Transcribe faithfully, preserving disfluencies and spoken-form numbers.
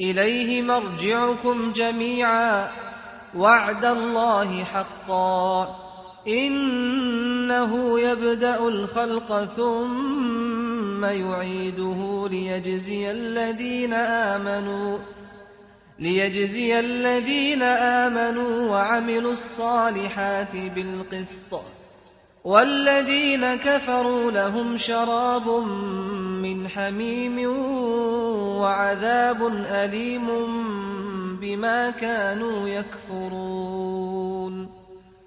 إليه مرجعكم جميعا وعد الله حقا إنه يبدأ الخلق ثم يعيده ليجزي الذين آمنوا ليجزي الذين آمنوا وعملوا الصالحات بالقسط والذين كفروا لهم شراب من حميم وعذاب أليم بما كانوا يكفرون.